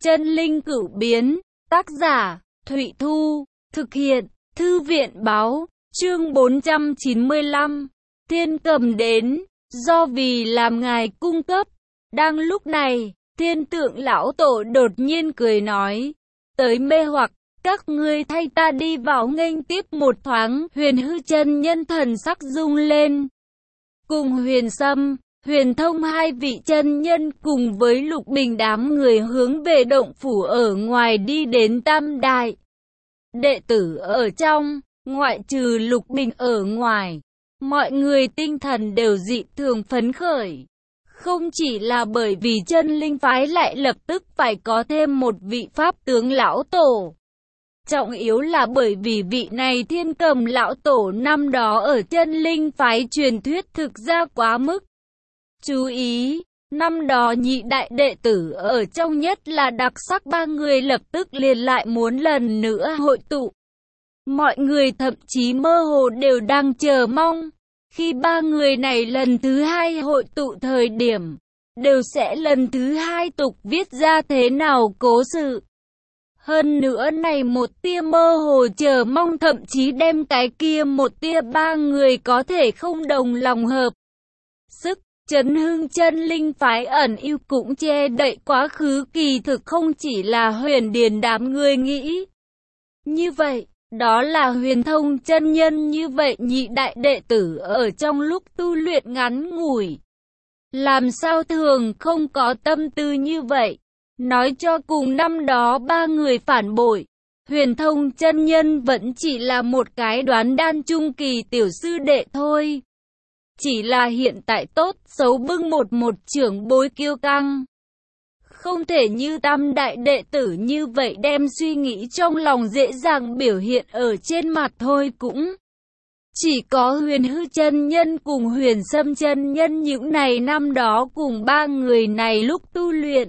Chân linh cửu biến, tác giả, Thụy Thu, thực hiện, Thư viện báo, chương 495, Thiên Cầm đến, do vì làm ngài cung cấp. Đang lúc này, Thiên Tượng lão tổ đột nhiên cười nói, tới mê hoặc, các ngươi thay ta đi vào nghênh tiếp một thoáng. Huyền Hư chân nhân thần sắc rung lên, cùng Huyền Sâm, Huyền Thông hai vị chân nhân cùng với Lục Bình đám người hướng về động phủ ở ngoài đi đến Tam Đại. Đệ tử ở trong, ngoại trừ Lục Bình ở ngoài, mọi người tinh thần đều dị thường phấn khởi. Không chỉ là bởi vì chân linh phái lại lập tức phải có thêm một vị pháp tướng lão tổ. Trọng yếu là bởi vì vị này Thiên Cầm lão tổ năm đó ở chân linh phái truyền thuyết thực ra quá mức. Chú ý, năm đó nhị đại đệ tử ở trong nhất là đặc sắc ba người lập tức liền lại muốn lần nữa hội tụ. Mọi người thậm chí mơ hồ đều đang chờ mong, khi ba người này lần thứ hai hội tụ thời điểm, đều sẽ lần thứ hai tục viết ra thế nào cố sự. Hơn nữa này một tia mơ hồ chờ mong thậm chí đem cái kia một tia ba người có thể không đồng lòng hợp sức. Chấn hưng chân linh phái ẩn ưu cũng che đậy quá khứ, kỳ thực không chỉ là Huyền Điền đám người nghĩ như vậy, đó là Huyền Thông chân nhân như vậy nhị đại đệ tử ở trong lúc tu luyện ngắn ngủi. Làm sao thường không có tâm tư như vậy? Nói cho cùng năm đó ba người phản bội, Huyền Thông chân nhân vẫn chỉ là một cái đoán đan trung kỳ tiểu sư đệ thôi. Chỉ là hiện tại tốt xấu bưng một trưởng bối kiêu căng. Không thể như Tam đại đệ tử như vậy đem suy nghĩ trong lòng dễ dàng biểu hiện ở trên mặt thôi cũng. Chỉ có Huyền Hư chân nhân cùng Huyền Sâm chân nhân những này năm đó cùng ba người này lúc tu luyện.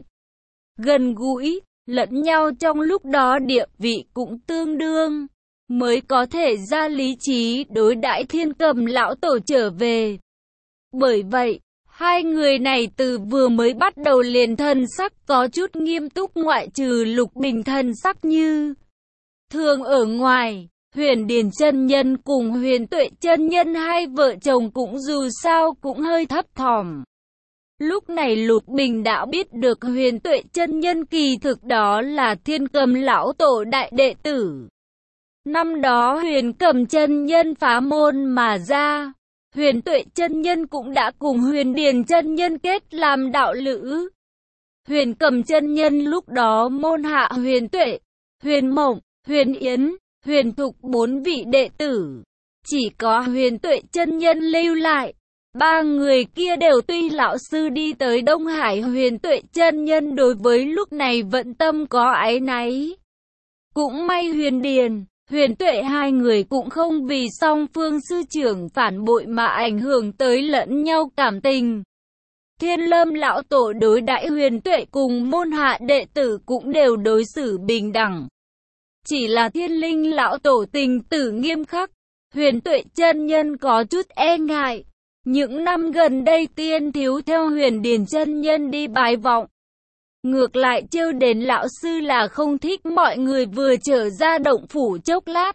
Gần gũi, lẫn nhau trong lúc đó địa vị cũng tương đương, mới có thể ra lý trí đối đãi Thiên Cầm lão tổ trở về. Bởi vậy, hai người này từ vừa mới bắt đầu liền thần sắc có chút nghiêm túc, ngoại trừ Lục Bình thần sắc như thường ở ngoài, Huyền Điền chân nhân cùng Huyền Tuệ chân nhân hai vợ chồng cũng dù sao cũng hơi thấp thỏm. Lúc này Lục Bình đã biết được Huyền Tuệ chân nhân kỳ thực đó là Thiên Cầm lão tổ đại đệ tử. Năm đó Huyền Cầm chân nhân phá môn mà ra, Huyền Tuệ chân nhân cũng đã cùng Huyền Điền chân nhân kết làm đạo lữ. Huyền Cầm chân nhân lúc đó môn hạ Huyền Tuệ, Huyền Mộng, Huyền Yến, Huyền Thục bốn vị đệ tử. Chỉ có Huyền Tuệ chân nhân lưu lại. Ba người kia đều tuy lão sư đi tới Đông Hải, Huyền Tuệ chân nhân đối với lúc này vẫn tâm có áy náy. Cũng may Huyền Điền, Huyền Tuệ hai người cũng không vì song phương sư trưởng phản bội mà ảnh hưởng tới lẫn nhau cảm tình. Thiên Lâm lão tổ đối đãi Huyền Tuệ cùng môn hạ đệ tử cũng đều đối xử bình đẳng. Chỉ là Thiên Linh lão tổ tình tử nghiêm khắc, Huyền Tuệ chân nhân có chút e ngại. Những năm gần đây tiên thiếu theo Huyền Điền chân nhân đi bái vọng. Ngược lại trêu đến lão sư là không thích mọi người vừa trở ra động phủ chốc lát.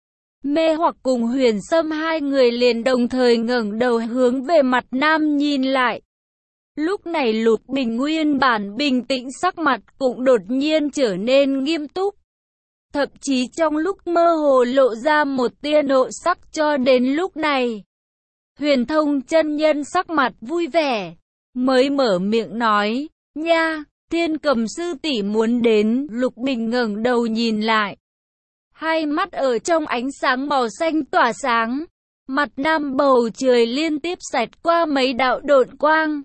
Mê hoặc cùng Huyền Sâm hai người liền đồng thời ngẩng đầu hướng về mặt nam nhìn lại. Lúc này Lục Bình nguyên bản bình tĩnh sắc mặt cũng đột nhiên trở nên nghiêm túc. Thậm chí trong lúc mơ hồ lộ ra một tia nộ sắc cho đến lúc này. Huyền Thông chân nhân sắc mặt vui vẻ, mới mở miệng nói, nha, Thiên Cầm sư tỷ muốn đến. Lục Bình ngẩng đầu nhìn lại. Hai mắt ở trong ánh sáng màu xanh tỏa sáng, mặt nam bầu trời liên tiếp xẹt qua mấy đạo độn quang.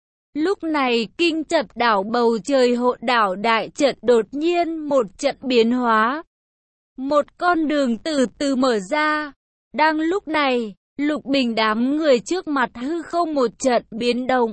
Lúc này kinh chập đảo bầu trời hộ đảo đại trận đột nhiên một trận biến hóa. Một con đường từ từ mở ra. Đang lúc này, Lục Bình đám người trước mặt hư không một trận biến động.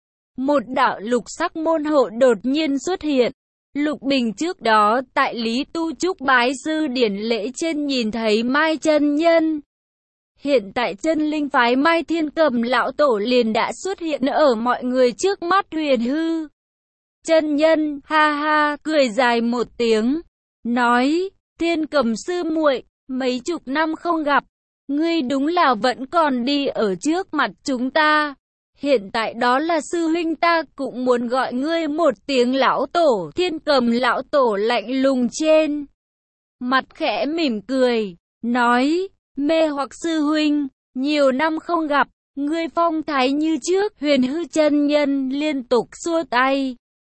Một đạo lục sắc môn hộ đột nhiên xuất hiện. Lục Bình trước đó tại Lý Tu Trúc bái sư điển lễ trên nhìn thấy Mai chân nhân. Hiện tại chân linh phái Mai Thiên Cầm lão tổ liền đã xuất hiện ở mọi người trước mắt Huyền Hư. Chân nhân ha ha cười dài một tiếng, nói: Thiên Cầm sư muội, mấy chục năm không gặp, ngươi đúng là vẫn còn đi ở trước mặt chúng ta. Hiện tại đó là sư huynh ta cũng muốn gọi ngươi một tiếng lão tổ. Thiên Cầm lão tổ lạnh lùng trên mặt khẽ mỉm cười, nói: Mê hoặc sư huynh, nhiều năm không gặp, ngươi phong thái như trước. Huyền Hư chân nhân liên tục xua tay,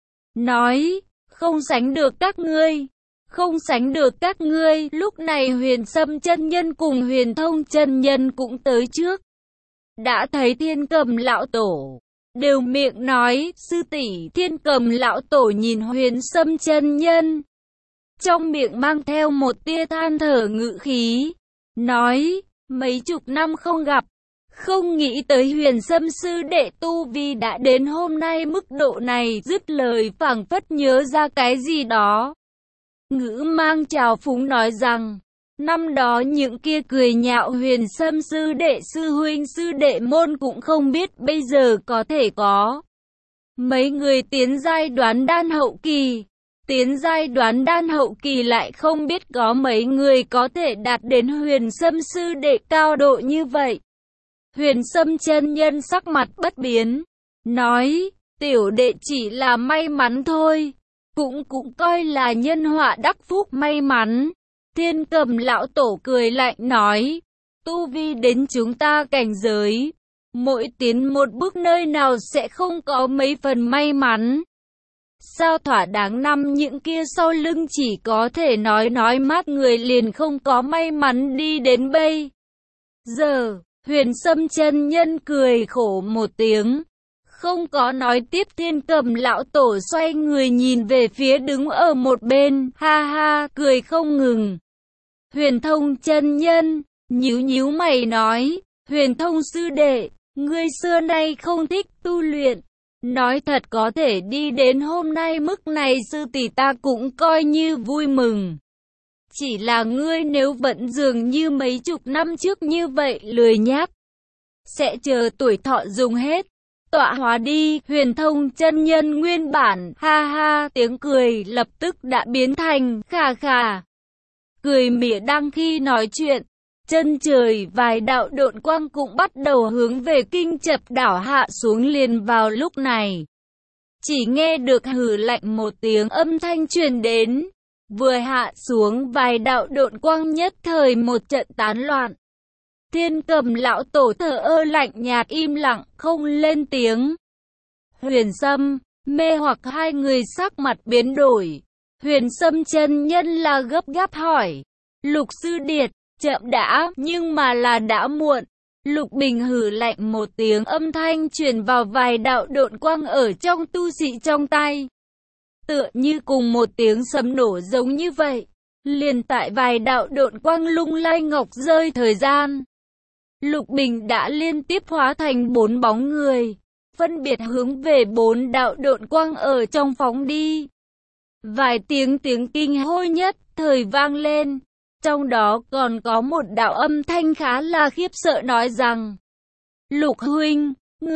nói: Không sánh được các ngươi, không sánh được các ngươi. Lúc này Huyền Sâm chân nhân cùng Huyền Thông chân nhân cũng tới trước, đã thấy Thiên Cầm lão tổ, đều miệng nói: Sư tỷ. Thiên Cầm lão tổ nhìn Huyền Sâm chân nhân, trong miệng mang theo một tia than thở ngự khí, nói: Mấy chục năm không gặp, không nghĩ tới Huyền Sâm sư đệ tu vi đã đến hôm nay mức độ này. Dứt lời phảng phất nhớ ra cái gì đó, ngữ mang trào phúng nói rằng: Năm đó những kia cười nhạo Huyền Sâm sư đệ sư huynh sư đệ môn cũng không biết bây giờ có thể có mấy người tiến giai đoán đan hậu kỳ. Tiến giai đoán đan hậu kỳ lại không biết có mấy người có thể đạt đến Huyền Sâm sư đệ cao độ như vậy. Huyền Sâm chân nhân sắc mặt bất biến, nói: Tiểu đệ chỉ là may mắn thôi, cũng coi là nhân họa đắc phúc may mắn. Thiên Cầm lão tổ cười lạnh nói: Tu vi đến chúng ta cảnh giới, mỗi tiến một bước nơi nào sẽ không có mấy phần may mắn. Sao thỏa đáng năm những kia sau lưng chỉ có thể nói mát người liền không có may mắn đi đến bây giờ. Huyền Sâm chân nhân cười khổ một tiếng, không có nói tiếp. Thiên Cầm lão tổ xoay người nhìn về phía đứng ở một bên, ha ha cười không ngừng. Huyền Thông chân nhân nhíu nhíu mày nói: Huyền Thông sư đệ, ngươi xưa nay không thích tu luyện, nói thật có thể đi đến hôm nay mức này sư tỷ ta cũng coi như vui mừng. Chỉ là ngươi nếu vẫn dường như mấy chục năm trước như vậy lười nhác, sẽ chờ tuổi thọ dùng hết, tọa hóa đi. Huyền Thông chân nhân nguyên bản ha ha tiếng cười lập tức đã biến thành khà khà cười mỉa. Đang khi nói chuyện, chân trời vài đạo độn quang cũng bắt đầu hướng về Kinh Chập đảo hạ xuống. Liền vào lúc này, chỉ nghe được hừ lạnh một tiếng âm thanh truyền đến, vừa hạ xuống vài đạo độn quang nhất thời một trận tán loạn. Thiên Cầm lão tổ thờ ơ lạnh nhạt im lặng không lên tiếng. Huyền Sâm, Mê hoặc hai người sắc mặt biến đổi. Huyền Sâm chân nhân là gấp gáp hỏi: Lục sư điệt, chậm đã. Nhưng mà là đã muộn. Lục Bình hừ lạnh một tiếng âm thanh truyền vào vài đạo độn quang ở trong tu sĩ trong tay, tựa như cùng một tiếng sấm nổ giống như vậy. Liền tại vài đạo độn quang lung lay ngọc rơi thời gian, Lục Bình đã liên tiếp hóa thành 4 bóng người, phân biệt hướng về 4 đạo độn quang ở trong phóng đi. Vài tiếng kinh hôi nhất thời vang lên, trong đó còn có một đạo âm thanh khá là khiếp sợ nói rằng: Lục huynh,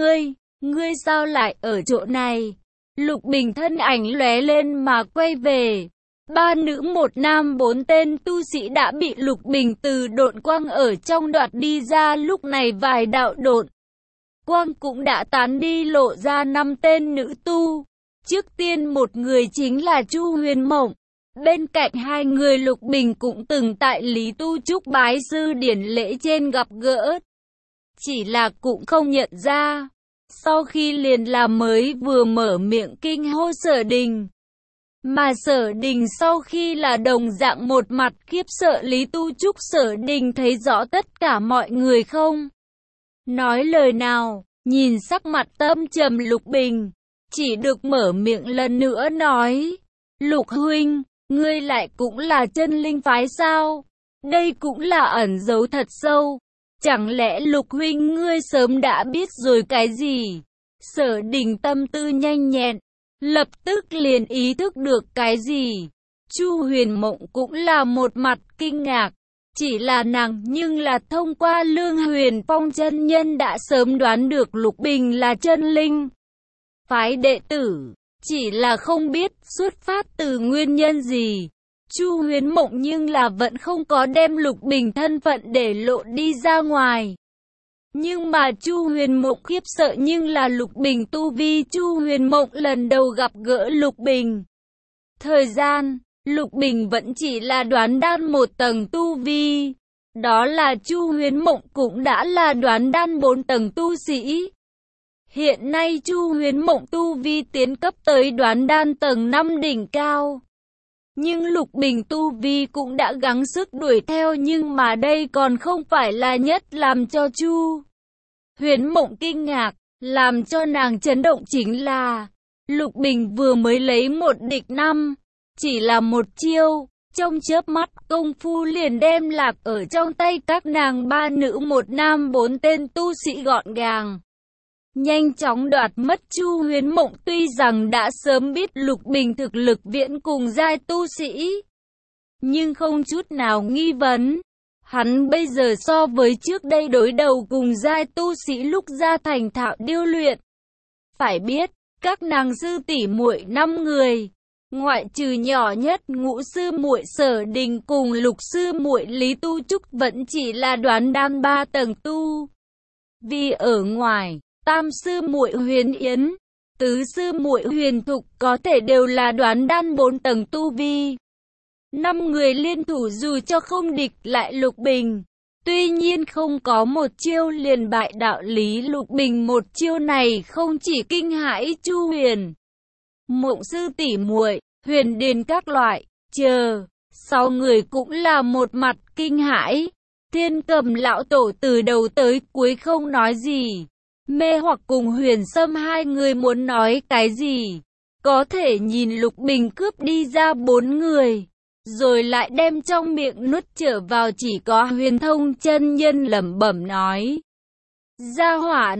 ngươi sao lại ở chỗ này? Lục Bình thân ảnh lóe lên mà quay về. 3 nữ 1 nam 4 tên tu sĩ đã bị Lục Bình từ độn quang ở trong đoạt đi ra. Lúc này vài đạo độn quang cũng đã tán đi, lộ ra 5 tên nữ tu. Trước tiên một người chính là Chu Huyền Mộng. Bên cạnh hai người Lục Bình cũng từng tại Lý Tu Trúc bái sư điển lễ trên gặp gỡ, chỉ là cũng không nhận ra. Sau khi liền là mới vừa mở miệng kinh hô Sở Đình, mà Sở Đình sau khi là đồng dạng một mặt khiếp sợ. Lý Tu Trúc Sở Đình thấy rõ tất cả mọi người không nói lời nào, nhìn sắc mặt tâm trầm Lục Bình, chỉ được mở miệng lần nữa nói: Lục huynh, ngươi lại cũng là chân linh phái sao? Đây cũng là ẩn giấu thật sâu. Chẳng lẽ Lục huynh ngươi sớm đã biết rồi cái gì? Sở Đình tâm tư nhanh nhẹn, lập tức liền ý thức được cái gì. Chu Huyền Mộng cũng là một mặt kinh ngạc, chỉ là nàng nhưng là thông qua Lương Huyền Phong chân nhân đã sớm đoán được Lục Bình là chân linh phái đệ tử. chỉ là không biết xuất phát từ nguyên nhân gì. Chu Huyền Mộng nhưng là vẫn không có đem Lục Bình thân phận để lộ đi ra ngoài. Nhưng mà Chu Huyền Mộng khiếp sợ nhưng là Lục Bình tu vi. Chu Huyền Mộng lần đầu gặp gỡ Lục Bình thời gian, Lục Bình vẫn chỉ là đoán đan 1 tầng tu vi. Đó là Chu Huyền Mộng cũng đã là đoán đan 4 tầng tu sĩ. Hiện nay Chu Huyền Mộng tu vi tiến cấp tới đoán đan tầng 5 đỉnh cao. Nhưng Lục Bình tu vi cũng đã gắng sức đuổi theo, nhưng mà đây còn không phải là nhất làm cho Chu Huyền Mộng kinh ngạc, làm cho nàng chấn động chính là Lục Bình vừa mới lấy 1 địch 5, chỉ là 1 chiêu, trong chớp mắt công phu liền đem lạc ở trong tay các nàng 3 nữ 1 nam 4 tên tu sĩ gọn gàng. Nhanh chóng đoạt mất. Chu Huyền Mộng tuy rằng đã sớm biết Lục Bình thực lực viễn cùng giai tu sĩ, nhưng không chút nào nghi vấn, hắn bây giờ so với trước đây đối đầu cùng giai tu sĩ lúc ra thành thạo điêu luyện. Phải biết, các nàng sư tỷ muội 5 người, ngoại trừ nhỏ nhất Ngũ sư muội Sở Đình cùng Lục sư muội Lý Tu Trúc vẫn chỉ là đoán đan 3 tầng tu. Vì ở ngoài, Tam sư muội Huyền Yến, Tứ sư muội Huyền Thục có thể đều là đoán đan 4 tầng tu vi. 5 người liên thủ dù cho không địch lại Lục Bình, tuy nhiên không có 1 chiêu liền bại đạo lý. Lục Bình 1 chiêu này không chỉ kinh hãi Chu Huyền Mộng sư tỷ muội, Huyền Điền các loại, sau người cũng là một mặt kinh hãi. Thiên Cầm lão tổ từ đầu tới cuối không nói gì. Mê Hoặc cùng Huyền Sâm 2 người muốn nói cái gì, có thể nhìn Lục Bình cướp đi ra 4 người, rồi lại đem trong miệng nuốt trở vào. Chỉ có Huyền Thông chân nhân lẩm bẩm nói: Gia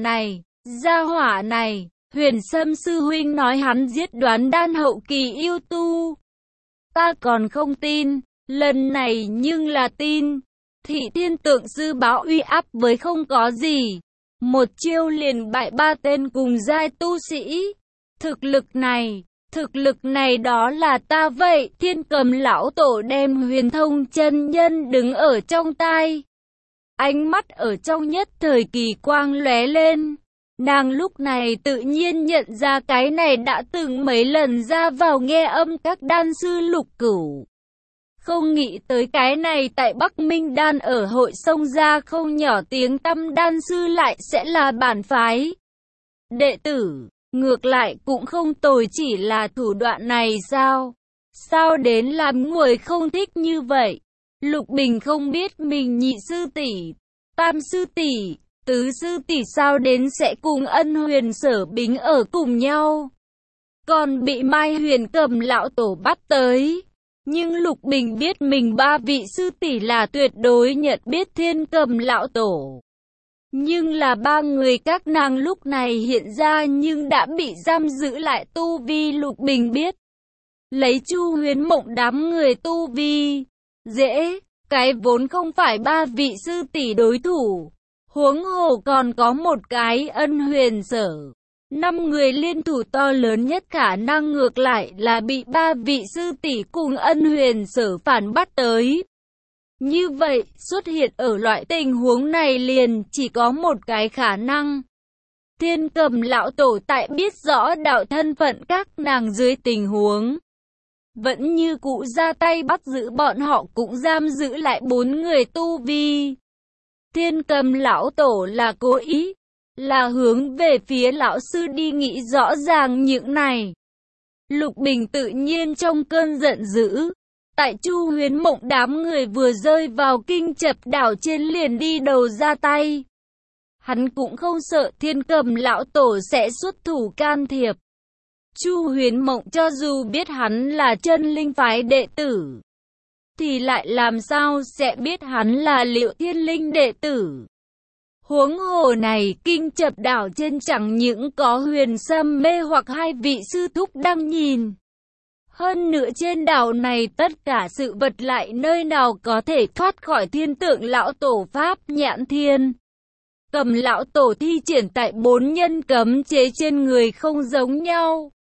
hỏa này, Huyền Sâm sư huynh nói hắn giết đoán đan hậu kỳ yêu tu. Ta còn không tin, lần này nhưng là tin. Thị Thiên Tượng sư báo uy áp với không có gì, 1 chiêu liền bại 3 tên cùng giai tu sĩ. Thực lực này đó là ta vậy. Thiên Cầm lão tổ đem Huyền Thông chân nhân đứng ở trong tai, ánh mắt ở trong nhất thời kỳ quang lóe lên. Nàng lúc này tự nhiên nhận ra cái này đã từng mấy lần ra vào nghe âm các đan sư Lục Cửu. Không nghĩ tới cái này tại Bắc Minh Đan ở hội sông ra không nhỏ tiếng tăm đan sư lại sẽ là bản phái đệ tử. Ngược lại cũng không tồi, chỉ là thủ đoạn này sao đến làm người không thích như vậy. Lục Bình không biết mình nhị sư tỷ, tam sư tỷ, tứ sư tỷ sao đến sẽ cùng Ân Huyền Sở Bính ở cùng nhau, còn bị Mai Huyền Cầm lão tổ bắt tới. Nhưng Lục Bình biết mình 3 vị sư tỷ là tuyệt đối nhận biết Thiên Cầm lão tổ. Nhưng là 3 người các nàng lúc này hiện ra nhưng đã bị giam giữ lại tu vi. Lục Bình biết, lấy Chu Huyền Mộng đám người tu vi dễ, cái vốn không phải 3 vị sư tỷ đối thủ, huống hồ còn có một cái Ân Huyền Sở. 5 người liên thủ to lớn nhất khả năng ngược lại là bị 3 vị sư tỷ cùng Ân Huyền Sở phản bắt tới. Như vậy, xuất hiện ở loại tình huống này liền chỉ có một cái khả năng. Thiên Cầm lão tổ tại biết rõ đạo thân phận các nàng dưới tình huống, vẫn như cũ ra tay bắt giữ bọn họ, cũng giam giữ lại 4 người tu vi. Thiên Cầm lão tổ là cố ý, là hướng về phía lão sư đi nghĩ rõ ràng những này. Lục Bình tự nhiên trong cơn giận dữ, tại Chu Huyền Mộng đám người vừa rơi vào Kinh Chập đảo trên liền đi đầu ra tay. Hắn cũng không sợ Thiên Cầm lão tổ sẽ xuất thủ can thiệp. Chu Huyền Mộng cho dù biết hắn là chân linh phái đệ tử, thì lại làm sao sẽ biết hắn là Liệu Thiên Linh đệ tử. Huống hồ này Kinh Chập đảo trên chẳng những có Huyền Sâm Mê Hoặc 2 vị sư thúc đang nhìn. Hơn nữa trên đảo này tất cả sự vật lại nơi nào có thể thoát khỏi Thiên Tượng lão tổ pháp nhãn thiên. Cầm lão tổ thi triển tại 4 nhân cấm chế trên người không giống nhau.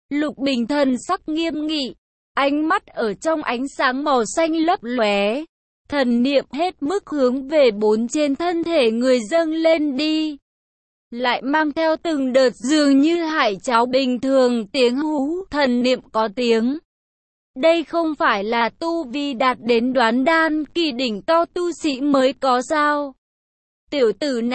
Lục Bình thần sắc nghiêm nghị, ánh mắt ở trong ánh sáng màu xanh lấp lóe. Thần niệm hết mức hướng về 4 trên thân thể người dâng lên đi. Lại mang theo từng đợt dường như hải cháo bình thường tiếng hú, thần niệm có tiếng. Đây không phải là tu vi đạt đến đoán đan kỳ đỉnh cao tu sĩ mới có sao? Tiểu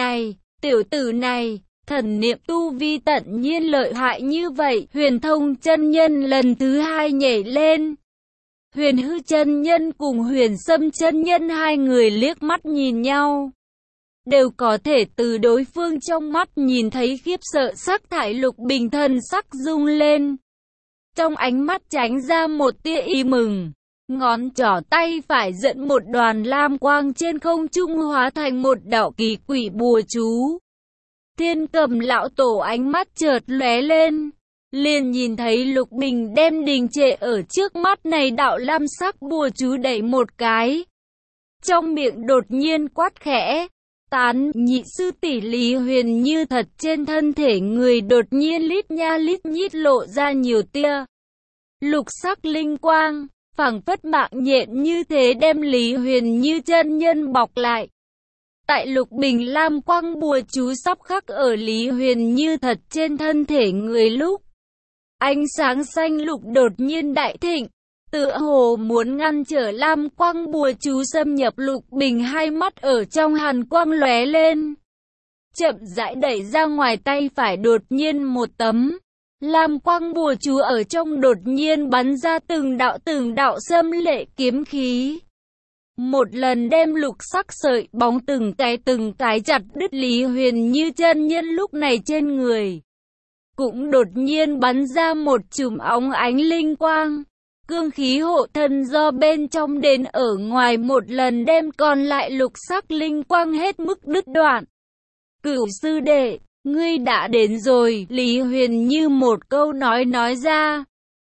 tử này, thần niệm tu vi tận nhiên lợi hại như vậy. Huyền Thông chân nhân lần thứ 2 nhảy lên. Huyền Hư chân nhân cùng Huyền Sâm chân nhân hai người liếc mắt nhìn nhau. Đều có thể từ đối phương trong mắt nhìn thấy khiếp sợ sắc thải. Lục Bình thần sắc rung lên. Trong ánh mắt tránh ra một tia ý mừng. Ngón trỏ tay phải dẫn một đoàn lam quang trên không trung hóa thành một đạo kỳ quỷ bùa chú. Thiên Cầm lão tổ ánh mắt chợt lóe lên. Liền nhìn thấy Lục Bình đem đình trệ ở trước mắt này đạo lam sắc bùa chú đẩy một cái. Trong miệng đột nhiên quát khẽ. Tán, nhị sư tỷ Lý Huyền Như thật trên thân thể người đột nhiên lít nha lít nhít lộ ra nhiều tia lục sắc linh quang, phảng phất mạng nhện như thế đem Lý Huyền Như chân nhân bọc lại. Tại Lục Bình lam quang bùa chú sắp khắc ở Lý Huyền Như thật trên thân thể người lúc, ánh sáng xanh lục đột nhiên đại thịnh, tựa hồ muốn ngăn trở lam quang bùa chú xâm nhập. Lục Bình hai mắt ở trong hàn quang lóe lên, chậm rãi đẩy ra ngoài tay phải, đột nhiên một tấm lam quang bùa chú ở trong đột nhiên bắn ra từng đạo xâm lệ kiếm khí. Một lần đem lục sắc sợi bóng từng cái chặt đứt. Lý Huyền Như chân nhân lúc này trên người cũng đột nhiên bắn ra một chùm óng ánh linh quang. Cương khí hộ thân do bên trong đến ở ngoài một lần đem còn lại lục sắc linh quang hết mức đứt đoạn. Cửu sư đệ, ngươi đã đến rồi. Lý Huyền Như một câu nói ra.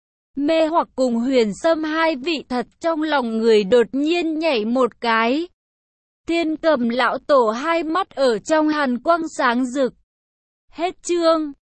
Mê hoặc cùng Huyền Sâm hai vị thật trong lòng người đột nhiên nhảy một cái. Thiên Cầm lão tổ hai mắt ở trong hàn quang sáng rực. Hết chương.